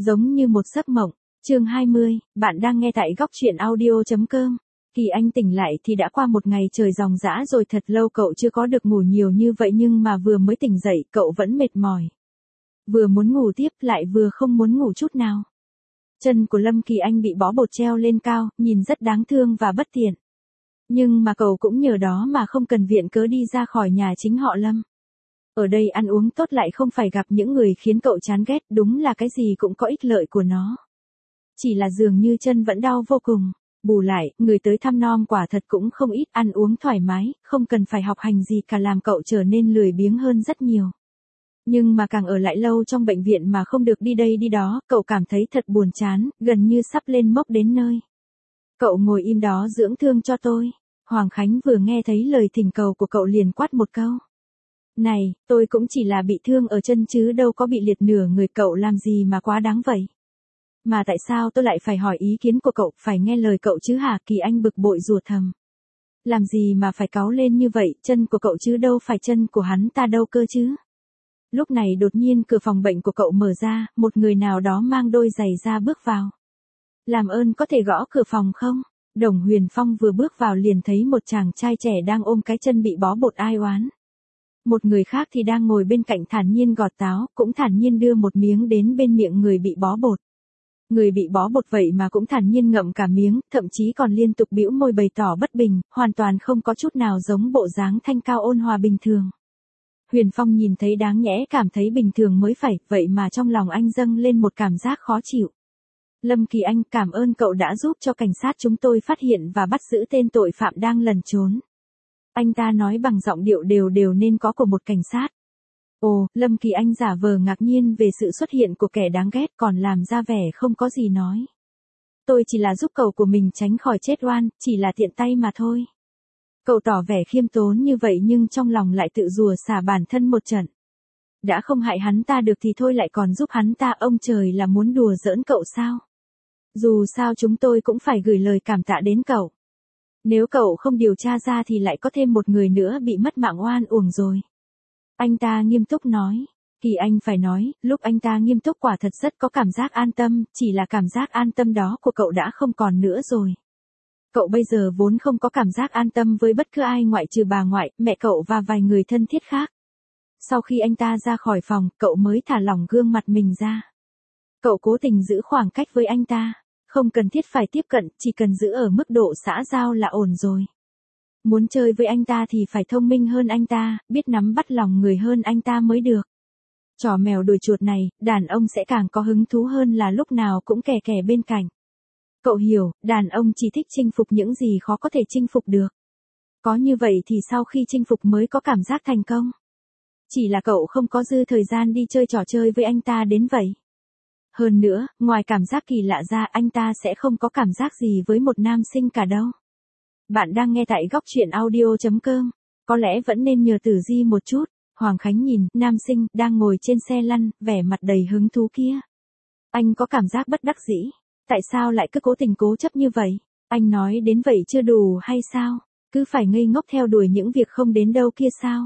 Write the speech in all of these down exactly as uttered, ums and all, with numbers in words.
Giống như một giấc mộng. Chương hai mươi, bạn đang nghe tại góc truyện audio.com. Kỳ Anh tỉnh lại thì đã qua một ngày trời ròng rã rồi, thật lâu cậu chưa có được ngủ nhiều như vậy, nhưng mà vừa mới tỉnh dậy cậu vẫn mệt mỏi. Vừa muốn ngủ tiếp lại vừa không muốn ngủ chút nào. Chân của Lâm Kỳ Anh bị bó bột treo lên cao, nhìn rất đáng thương và bất tiện. Nhưng mà cậu cũng nhờ đó mà không cần viện cớ đi ra khỏi nhà chính họ Lâm. Ở đây ăn uống tốt lại không phải gặp những người khiến cậu chán ghét, đúng là cái gì cũng có ích lợi của nó. Chỉ là dường như chân vẫn đau vô cùng. Bù lại, người tới thăm nom quả thật cũng không ít, ăn uống thoải mái, không cần phải học hành gì cả, làm cậu trở nên lười biếng hơn rất nhiều. Nhưng mà càng ở lại lâu trong bệnh viện mà không được đi đây đi đó, cậu cảm thấy thật buồn chán, gần như sắp lên mốc đến nơi. Cậu ngồi im đó dưỡng thương cho tôi. Hoàng Khánh vừa nghe thấy lời thỉnh cầu của cậu liền quát một câu. Này, tôi cũng chỉ là bị thương ở chân chứ đâu có bị liệt nửa người, cậu làm gì mà quá đáng vậy? Mà tại sao tôi lại phải hỏi ý kiến của cậu, phải nghe lời cậu chứ hả? Kỳ Anh bực bội rủa thầm. Làm gì mà phải cáu lên như vậy, chân của cậu chứ đâu phải chân của hắn ta đâu cơ chứ. Lúc này đột nhiên cửa phòng bệnh của cậu mở ra, một người nào đó mang đôi giày da bước vào. Làm ơn có thể gõ cửa phòng không? Đồng Huyền Phong vừa bước vào liền thấy một chàng trai trẻ đang ôm cái chân bị bó bột ai oán. Một người khác thì đang ngồi bên cạnh thản nhiên gọt táo, cũng thản nhiên đưa một miếng đến bên miệng người bị bó bột. Người bị bó bột vậy mà cũng thản nhiên ngậm cả miếng, thậm chí còn liên tục bĩu môi bày tỏ bất bình, hoàn toàn không có chút nào giống bộ dáng thanh cao ôn hòa bình thường. Huyền Phong nhìn thấy đáng nhẽ cảm thấy bình thường mới phải, vậy mà trong lòng anh dâng lên một cảm giác khó chịu. Lâm Kỳ Anh, cảm ơn cậu đã giúp cho cảnh sát chúng tôi phát hiện và bắt giữ tên tội phạm đang lẩn trốn. Anh ta nói bằng giọng điệu đều đều nên có của một cảnh sát. Ồ, Lâm Kỳ Anh giả vờ ngạc nhiên về sự xuất hiện của kẻ đáng ghét, còn làm ra vẻ không có gì nói. Tôi chỉ là giúp cậu của mình tránh khỏi chết oan, chỉ là tiện tay mà thôi. Cậu tỏ vẻ khiêm tốn như vậy nhưng trong lòng lại tự rủa xả bản thân một trận. Đã không hại hắn ta được thì thôi lại còn giúp hắn ta, ông trời là muốn đùa giỡn cậu sao? Dù sao chúng tôi cũng phải gửi lời cảm tạ đến cậu. Nếu cậu không điều tra ra thì lại có thêm một người nữa bị mất mạng oan uổng rồi. Anh ta nghiêm túc nói. Kỳ Anh phải nói, lúc anh ta nghiêm túc quả thật rất có cảm giác an tâm, chỉ là cảm giác an tâm đó của cậu đã không còn nữa rồi. Cậu bây giờ vốn không có cảm giác an tâm với bất cứ ai ngoại trừ bà ngoại, mẹ cậu và vài người thân thiết khác. Sau khi anh ta ra khỏi phòng, cậu mới thả lỏng gương mặt mình ra. Cậu cố tình giữ khoảng cách với anh ta. Không cần thiết phải tiếp cận, chỉ cần giữ ở mức độ xã giao là ổn rồi. Muốn chơi với anh ta thì phải thông minh hơn anh ta, biết nắm bắt lòng người hơn anh ta mới được. Trò mèo đuổi chuột này, đàn ông sẽ càng có hứng thú hơn là lúc nào cũng kè kè bên cạnh. Cậu hiểu, đàn ông chỉ thích chinh phục những gì khó có thể chinh phục được. Có như vậy thì sau khi chinh phục mới có cảm giác thành công. Chỉ là cậu không có dư thời gian đi chơi trò chơi với anh ta đến vậy. Hơn nữa, ngoài cảm giác kỳ lạ ra, anh ta sẽ không có cảm giác gì với một nam sinh cả đâu. Bạn đang nghe tại góc truyện audio.com. Có lẽ vẫn nên nhờ Tử Di một chút. Hoàng Khánh nhìn nam sinh đang ngồi trên xe lăn, vẻ mặt đầy hứng thú kia. Anh có cảm giác bất đắc dĩ. Tại sao lại cứ cố tình cố chấp như vậy? Anh nói đến vậy chưa đủ hay sao? Cứ phải ngây ngốc theo đuổi những việc không đến đâu kia sao?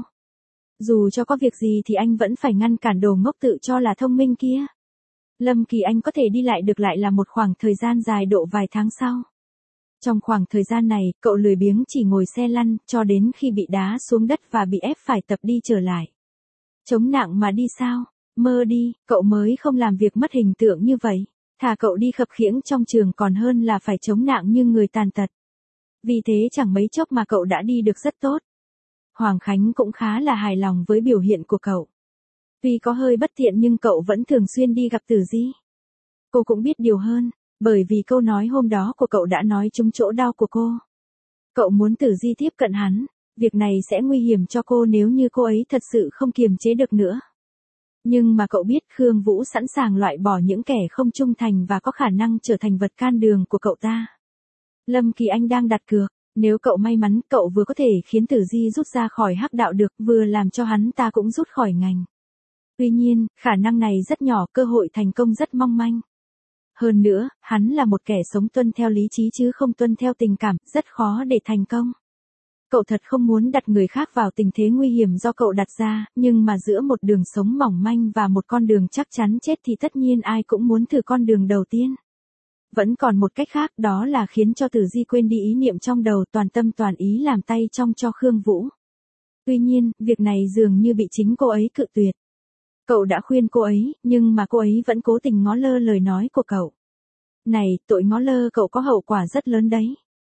Dù cho có việc gì thì anh vẫn phải ngăn cản đồ ngốc tự cho là thông minh kia. Lâm Kỳ Anh có thể đi lại được lại là một khoảng thời gian dài độ vài tháng sau. Trong khoảng thời gian này, cậu lười biếng chỉ ngồi xe lăn, cho đến khi bị đá xuống đất và bị ép phải tập đi trở lại. Chống nặng mà đi sao? Mơ đi, cậu mới không làm việc mất hình tượng như vậy. Thà cậu đi khập khiễng trong trường còn hơn là phải chống nặng như người tàn tật. Vì thế chẳng mấy chốc mà cậu đã đi được rất tốt. Hoàng Khánh cũng khá là hài lòng với biểu hiện của cậu. Tuy có hơi bất tiện nhưng cậu vẫn thường xuyên đi gặp Tử Di. Cô cũng biết điều hơn, bởi vì câu nói hôm đó của cậu đã nói trúng chỗ đau của cô. Cậu muốn Tử Di tiếp cận hắn, việc này sẽ nguy hiểm cho cô nếu như cô ấy thật sự không kiềm chế được nữa. Nhưng mà cậu biết Khương Vũ sẵn sàng loại bỏ những kẻ không trung thành và có khả năng trở thành vật can đường của cậu ta. Lâm Kỳ Anh đang đặt cược, nếu cậu may mắn, cậu vừa có thể khiến Tử Di rút ra khỏi hắc đạo được, vừa làm cho hắn ta cũng rút khỏi ngành. Tuy nhiên, khả năng này rất nhỏ, cơ hội thành công rất mong manh. Hơn nữa, hắn là một kẻ sống tuân theo lý trí chứ không tuân theo tình cảm, rất khó để thành công. Cậu thật không muốn đặt người khác vào tình thế nguy hiểm do cậu đặt ra, nhưng mà giữa một đường sống mỏng manh và một con đường chắc chắn chết thì tất nhiên ai cũng muốn thử con đường đầu tiên. Vẫn còn một cách khác, đó là khiến cho Tử Di quên đi ý niệm trong đầu, toàn tâm toàn ý làm tay trong cho Khương Vũ. Tuy nhiên, việc này dường như bị chính cô ấy cự tuyệt. Cậu đã khuyên cô ấy, nhưng mà cô ấy vẫn cố tình ngó lơ lời nói của cậu. Này, tội ngó lơ cậu có hậu quả rất lớn đấy.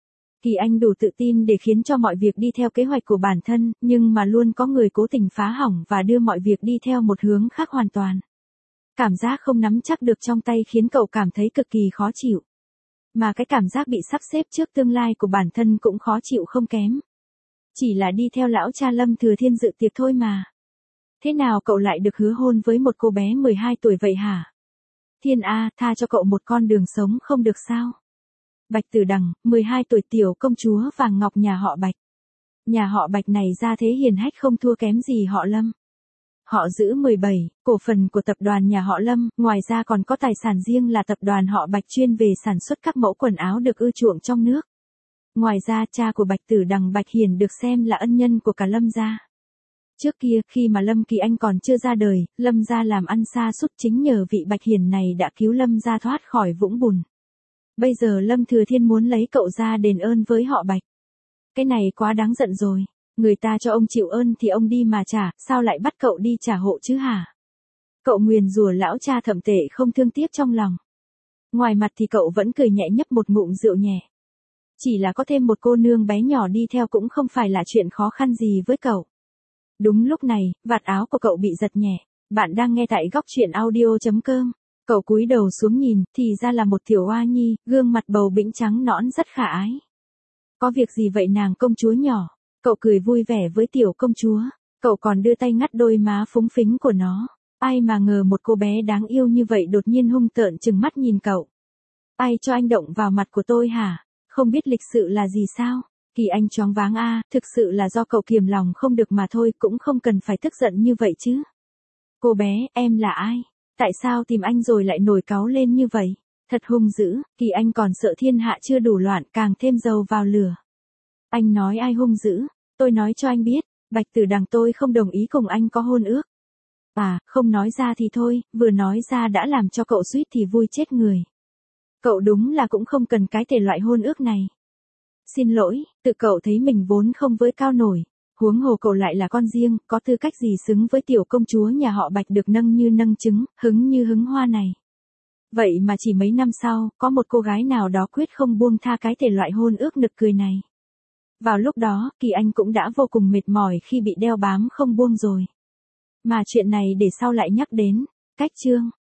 Kỳ Anh đủ tự tin để khiến cho mọi việc đi theo kế hoạch của bản thân, nhưng mà luôn có người cố tình phá hỏng và đưa mọi việc đi theo một hướng khác hoàn toàn. Cảm giác không nắm chắc được trong tay khiến cậu cảm thấy cực kỳ khó chịu. Mà cái cảm giác bị sắp xếp trước tương lai của bản thân cũng khó chịu không kém. Chỉ là đi theo lão cha Lâm Thừa Thiên dự tiệc thôi mà. Thế nào cậu lại được hứa hôn với một cô bé mười hai tuổi vậy hả? Thiên A, tha cho cậu một con đường sống không được sao? Bạch Tử Đằng, mười hai tuổi, tiểu công chúa vàng ngọc nhà họ Bạch. Nhà họ Bạch này ra thế hiền hách không thua kém gì họ Lâm. Họ giữ mười bảy cổ phần của tập đoàn nhà họ Lâm, ngoài ra còn có tài sản riêng là tập đoàn họ Bạch chuyên về sản xuất các mẫu quần áo được ưa chuộng trong nước. Ngoài ra cha của Bạch Tử Đằng Bạch Hiền được xem là ân nhân của cả Lâm gia. Trước kia, khi mà Lâm Kỳ Anh còn chưa ra đời, Lâm gia làm ăn sa sút, chính nhờ vị Bạch Hiền này đã cứu Lâm gia thoát khỏi vũng bùn. Bây giờ Lâm Thừa Thiên muốn lấy cậu ra đền ơn với họ Bạch. Cái này quá đáng giận rồi. Người ta cho ông chịu ơn thì ông đi mà trả, sao lại bắt cậu đi trả hộ chứ hả? Cậu nguyền rủa lão cha thậm tệ không thương tiếc trong lòng. Ngoài mặt thì cậu vẫn cười nhẹ nhấp một ngụm rượu nhẹ. Chỉ là có thêm một cô nương bé nhỏ đi theo cũng không phải là chuyện khó khăn gì với cậu. Đúng lúc này, vạt áo của cậu bị giật nhẹ. Bạn đang nghe tại góc truyện audio chấm com. Cậu cúi đầu xuống nhìn, thì ra là một tiểu oa nhi, gương mặt bầu bĩnh trắng nõn rất khả ái. Có việc gì vậy nàng công chúa nhỏ? Cậu cười vui vẻ với tiểu công chúa. Cậu còn đưa tay ngắt đôi má phúng phính của nó. Ai mà ngờ một cô bé đáng yêu như vậy đột nhiên hung tợn trừng mắt nhìn cậu. Ai cho anh động vào mặt của tôi hả? Không biết lịch sự là gì sao? Kỳ Anh choáng váng a, thực sự là do cậu kiềm lòng không được mà thôi, cũng không cần phải tức giận như vậy chứ. Cô bé, em là ai? Tại sao tìm anh rồi lại nổi cáu lên như vậy? Thật hung dữ, Kỳ Anh còn sợ thiên hạ chưa đủ loạn càng thêm dầu vào lửa. Anh nói ai hung dữ? Tôi nói cho anh biết, Bạch Tử Đằng tôi không đồng ý cùng anh có hôn ước. À, không nói ra thì thôi, vừa nói ra đã làm cho cậu suýt thì vui chết người. Cậu đúng là cũng không cần cái thể loại hôn ước này. Xin lỗi, tự cậu thấy mình vốn không với cao nổi. Huống hồ cậu lại là con riêng, có tư cách gì xứng với tiểu công chúa nhà họ Bạch được nâng như nâng trứng, hứng như hứng hoa này. Vậy mà chỉ mấy năm sau, có một cô gái nào đó quyết không buông tha cái thể loại hôn ước nực cười này. Vào lúc đó, Kỳ Anh cũng đã vô cùng mệt mỏi khi bị đeo bám không buông rồi. Mà chuyện này để sau lại nhắc đến. Cách chương.